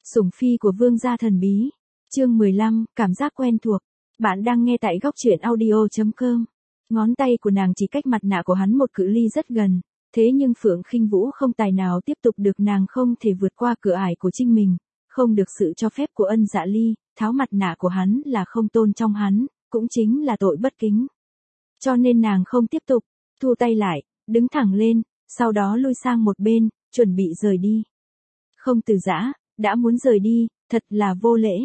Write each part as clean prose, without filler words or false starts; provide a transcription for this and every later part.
Sủng phi của vương gia thần bí. Chương 15, cảm giác quen thuộc. Bạn đang nghe tại góc truyện audio.com. Ngón tay của nàng chỉ cách mặt nạ của hắn một cự ly rất gần, thế nhưng Phượng Khinh Vũ không tài nào tiếp tục được, nàng không thể vượt qua cửa ải của chính mình, không được sự cho phép của Ân Dạ Ly, tháo mặt nạ của hắn là không tôn trọng hắn, cũng chính là tội bất kính. Cho nên nàng không tiếp tục, thu tay lại, đứng thẳng lên, sau đó lui sang một bên, chuẩn bị rời đi. Không từ giã, đã muốn rời đi, thật là vô lễ.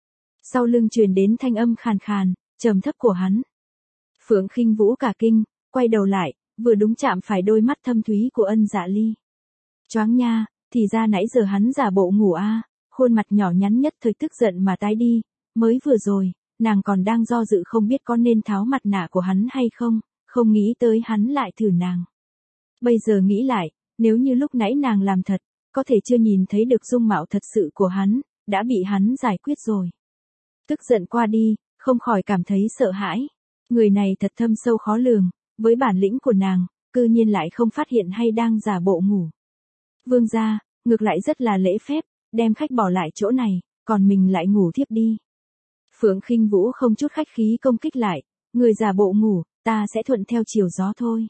Sau lưng truyền đến thanh âm khàn khàn, trầm thấp của hắn. Phượng Khinh Vũ cả kinh, quay đầu lại, vừa đúng chạm phải đôi mắt thâm thúy của Ân Dạ Ly. Choáng nha, thì ra nãy giờ hắn giả bộ ngủ a, khuôn mặt nhỏ nhắn nhất thời tức giận mà tái đi, mới vừa rồi, nàng còn đang do dự không biết có nên tháo mặt nạ của hắn hay không, không nghĩ tới hắn lại thử nàng. Bây giờ nghĩ lại, nếu như lúc nãy nàng làm thật, có thể chưa nhìn thấy được dung mạo thật sự của hắn, đã bị hắn giải quyết rồi. Tức giận qua đi, không khỏi cảm thấy sợ hãi. Người này thật thâm sâu khó lường, với bản lĩnh của nàng, cư nhiên lại không phát hiện hay đang giả bộ ngủ. Vương gia, ngược lại rất là lễ phép, đem khách bỏ lại chỗ này, còn mình lại ngủ thiếp đi. Phượng Khinh Vũ không chút khách khí công kích lại, người giả bộ ngủ, ta sẽ thuận theo chiều gió thôi.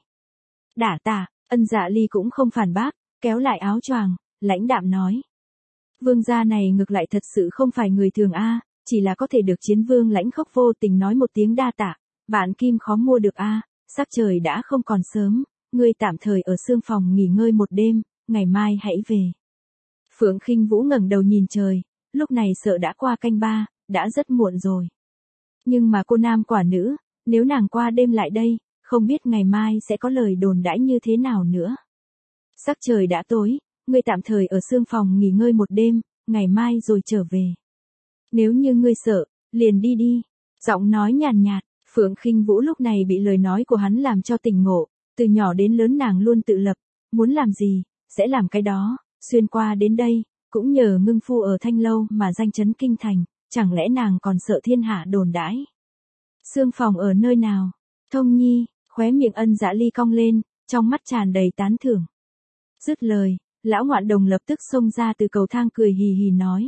Đả tạ, Ân Dạ Ly cũng không phản bác, kéo lại áo choàng, lãnh đạm nói. Vương gia này ngược lại thật sự không phải người thường a, chỉ là có thể được Chiến Vương Lãnh Khốc vô tình nói một tiếng đa tạ, vạn kim khó mua được a, sắc trời đã không còn sớm, ngươi tạm thời ở xương phòng nghỉ ngơi một đêm, ngày mai hãy về. Phượng Khinh Vũ ngẩng đầu nhìn trời, lúc này sợ đã qua canh ba, đã rất muộn rồi. Nhưng mà cô nam quả nữ, nếu nàng qua đêm lại đây, không biết ngày mai sẽ có lời đồn đãi như thế nào nữa. Sắc trời đã tối, ngươi tạm thời ở xương phòng nghỉ ngơi một đêm, ngày mai rồi trở về. Nếu như ngươi sợ, liền đi đi. Giọng nói nhàn nhạt, Phượng Khinh Vũ lúc này bị lời nói của hắn làm cho tỉnh ngộ, từ nhỏ đến lớn nàng luôn tự lập, muốn làm gì, sẽ làm cái đó, xuyên qua đến đây, cũng nhờ ngưng phu ở Thanh Lâu mà danh chấn kinh thành, chẳng lẽ nàng còn sợ thiên hạ đồn đãi. Xương phòng ở nơi nào? Thông Nhi, khóe miệng Ân Dạ Ly cong lên, trong mắt tràn đầy tán thưởng. Dứt lời, lão ngoạn đồng lập tức xông ra từ cầu thang cười hì hì nói.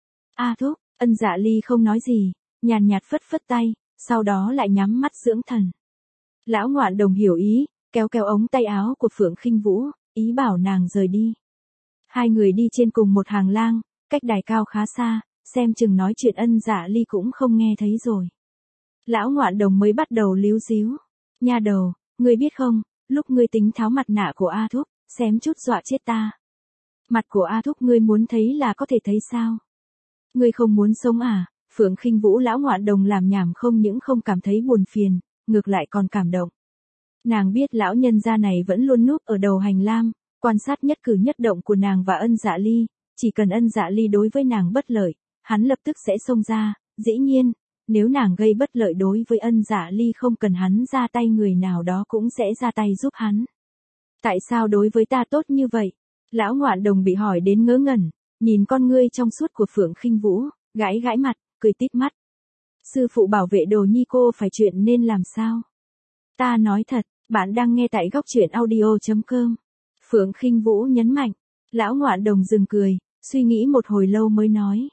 A thúc, Ân Dạ Ly không nói gì, nhàn nhạt phất phất tay, sau đó lại nhắm mắt dưỡng thần. Lão ngoạn đồng hiểu ý, kéo kéo ống tay áo của Phượng Khinh Vũ, ý bảo nàng rời đi. Hai người đi trên cùng một hàng lang, cách đài cao khá xa, xem chừng nói chuyện Ân Dạ Ly cũng không nghe thấy rồi. Lão ngoạn đồng mới bắt đầu líu díu. Nha đầu, ngươi biết không, lúc ngươi tính tháo mặt nạ của A thúc, xém chút dọa chết ta. Mặt của A thúc ngươi muốn thấy là có thể thấy sao? Ngươi không muốn sống à? Phượng Khinh Vũ lão ngoạn đồng làm nhảm không những không cảm thấy buồn phiền, ngược lại còn cảm động. Nàng biết lão nhân gia này vẫn luôn núp ở đầu hành lang, quan sát nhất cử nhất động của nàng và Ân Dạ Ly, chỉ cần Ân Dạ Ly đối với nàng bất lợi, hắn lập tức sẽ xông ra, dĩ nhiên, nếu nàng gây bất lợi đối với Ân Dạ Ly không cần hắn ra tay người nào đó cũng sẽ ra tay giúp hắn. Tại sao đối với ta tốt như vậy? Lão ngoạn đồng bị hỏi đến ngớ ngẩn, nhìn con ngươi trong suốt của Phượng Khinh Vũ, gãi gãi mặt, cười tít mắt. Sư phụ bảo vệ đồ nhi cô phải chuyện nên làm sao? Ta nói thật, bạn đang nghe tại góc truyện audio.com. Phượng Khinh Vũ nhấn mạnh. Lão ngoạn đồng dừng cười, suy nghĩ một hồi lâu mới nói.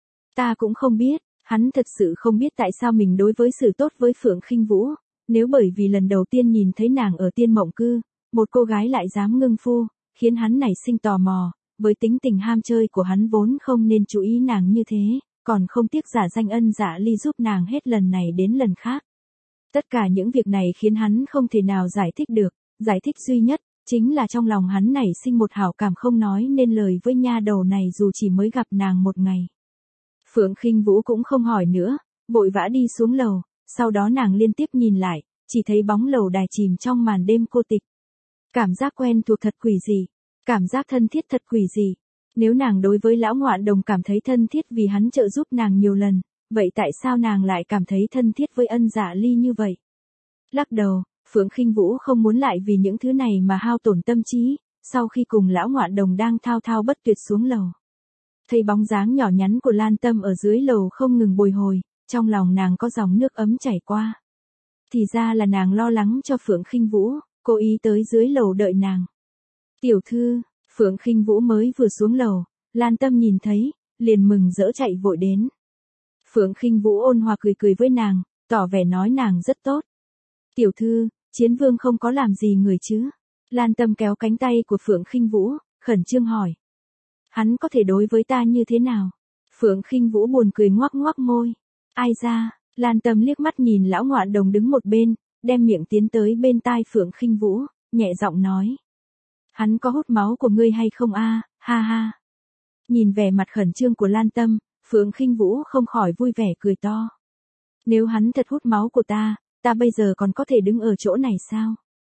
Ta cũng không biết, hắn thật sự không biết tại sao mình đối với xử tốt với Phượng Khinh Vũ, nếu bởi vì lần đầu tiên nhìn thấy nàng ở Tiên Mộng Cư, một cô gái lại dám ngưng phu, khiến hắn nảy sinh tò mò, với tính tình ham chơi của hắn vốn không nên chú ý nàng như thế, còn không tiếc giả danh Ân Dạ Ly giúp nàng hết lần này đến lần khác. Tất cả những việc này khiến hắn không thể nào giải thích được, giải thích duy nhất, chính là trong lòng hắn nảy sinh một hảo cảm không nói nên lời với nha đầu này dù chỉ mới gặp nàng một ngày. Phượng Khinh Vũ cũng không hỏi nữa, vội vã đi xuống lầu, sau đó nàng liên tiếp nhìn lại, chỉ thấy bóng lầu đài chìm trong màn đêm cô tịch. Cảm giác quen thuộc thật quỷ dị, cảm giác thân thiết thật quỷ dị. Nếu nàng đối với lão ngoạn đồng cảm thấy thân thiết vì hắn trợ giúp nàng nhiều lần, vậy tại sao nàng lại cảm thấy thân thiết với Ân Dạ Ly như vậy? Lắc đầu, Phượng Khinh Vũ không muốn lại vì những thứ này mà hao tổn tâm trí, sau khi cùng lão ngoạn đồng đang thao thao bất tuyệt xuống lầu. Thấy bóng dáng nhỏ nhắn của Lan Tâm ở dưới lầu không ngừng bồi hồi, trong lòng nàng có dòng nước ấm chảy qua. Thì ra là nàng lo lắng cho Phượng Khinh Vũ, cố ý tới dưới lầu đợi nàng. Tiểu thư, Phượng Khinh Vũ mới vừa xuống lầu, Lan Tâm nhìn thấy, liền mừng rỡ chạy vội đến. Phượng Khinh Vũ ôn hòa cười cười với nàng, tỏ vẻ nói nàng rất tốt. Tiểu thư, Chiến Vương không có làm gì người chứ? Lan Tâm kéo cánh tay của Phượng Khinh Vũ, khẩn trương hỏi. Hắn có thể đối với ta như thế nào? Phượng Khinh Vũ buồn cười ngoác ngoác môi. Ai ra? Lan Tâm liếc mắt nhìn lão ngoạn đồng đứng một bên, đem miệng tiến tới bên tai Phượng Khinh Vũ, nhẹ giọng nói. Hắn có hút máu của ngươi hay không a? Ha ha. Nhìn vẻ mặt khẩn trương của Lan Tâm, Phượng Khinh Vũ không khỏi vui vẻ cười to. Nếu hắn thật hút máu của ta bây giờ còn có thể đứng ở chỗ này sao?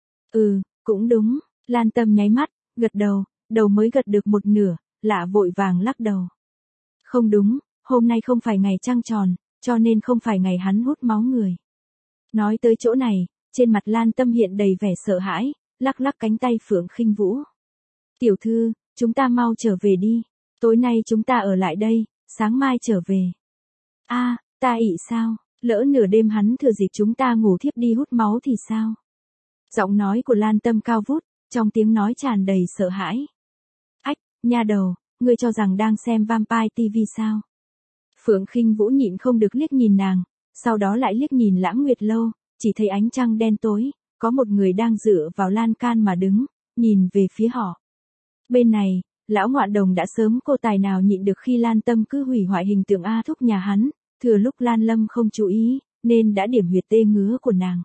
Ừ, cũng đúng. Lan Tâm nháy mắt, gật đầu mới gật được một nửa, lạ vội vàng lắc đầu. Không đúng, hôm nay không phải ngày trăng tròn, cho nên không phải ngày hắn hút máu người. Nói tới chỗ này, trên mặt Lan Tâm hiện đầy vẻ sợ hãi, lắc lắc cánh tay Phượng Khinh Vũ. Tiểu thư, chúng ta mau trở về đi. Tối nay chúng ta ở lại đây, sáng mai trở về. A, ta ị sao? Lỡ nửa đêm hắn thừa dịp chúng ta ngủ thiếp đi hút máu thì sao? Giọng nói của Lan Tâm cao vút, trong tiếng nói tràn đầy sợ hãi. Ách, nha đầu, ngươi cho rằng đang xem Vampire TV sao? Phượng Khinh Vũ nhịn không được liếc nhìn nàng, sau đó lại liếc nhìn Lãng Nguyệt Lâu, chỉ thấy ánh trăng đen tối, có một người đang dựa vào lan can mà đứng, nhìn về phía họ. Bên này, lão ngoạn đồng đã sớm cô tài nào nhịn được khi Lan Tâm cứ hủy hoại hình tượng A Thúc nhà hắn, thừa lúc Lan Lâm không chú ý, nên đã điểm huyệt tê ngứa của nàng.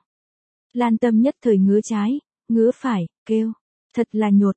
Lan Tâm nhất thời ngứa trái, ngứa phải, kêu, thật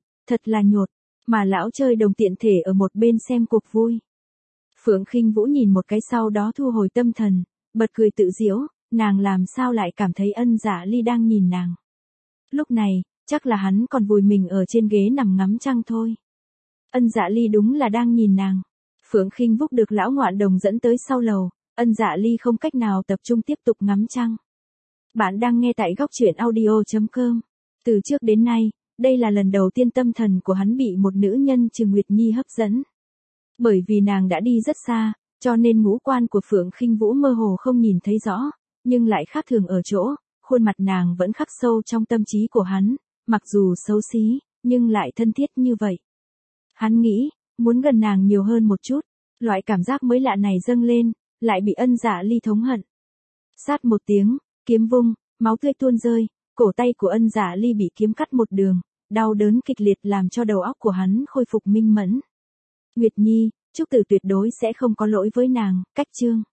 là nhột, mà lão chơi đồng tiện thể ở một bên xem cuộc vui. Phượng Khinh Vũ nhìn một cái sau đó thu hồi tâm thần, bật cười tự giễu, nàng làm sao lại cảm thấy Ân Dạ Ly đang nhìn nàng. Lúc này, chắc là hắn còn vùi mình ở trên ghế nằm ngắm trăng thôi. Ân Dạ Ly đúng là đang nhìn nàng. Phượng Khinh Vũ được lão ngoạn đồng dẫn tới sau lầu, Ân Dạ Ly không cách nào tập trung tiếp tục ngắm trăng. Bạn đang nghe tại góc truyện audio.com. Từ trước đến nay, đây là lần đầu tiên tâm thần của hắn bị một nữ nhân Trừ Nguyệt Nhi hấp dẫn. Bởi vì nàng đã đi rất xa, cho nên ngũ quan của Phượng Khinh Vũ mơ hồ không nhìn thấy rõ, nhưng lại khác thường ở chỗ, khuôn mặt nàng vẫn khắc sâu trong tâm trí của hắn, mặc dù xấu xí, nhưng lại thân thiết như vậy. Hắn nghĩ, muốn gần nàng nhiều hơn một chút, loại cảm giác mới lạ này dâng lên, lại bị Ân Dạ Ly thống hận. Sát một tiếng, kiếm vung, máu tươi tuôn rơi, cổ tay của Ân Dạ Ly bị kiếm cắt một đường, đau đớn kịch liệt làm cho đầu óc của hắn khôi phục minh mẫn. Nguyệt Nhi, Trúc Tử tuyệt đối sẽ không có lỗi với nàng, cách chương.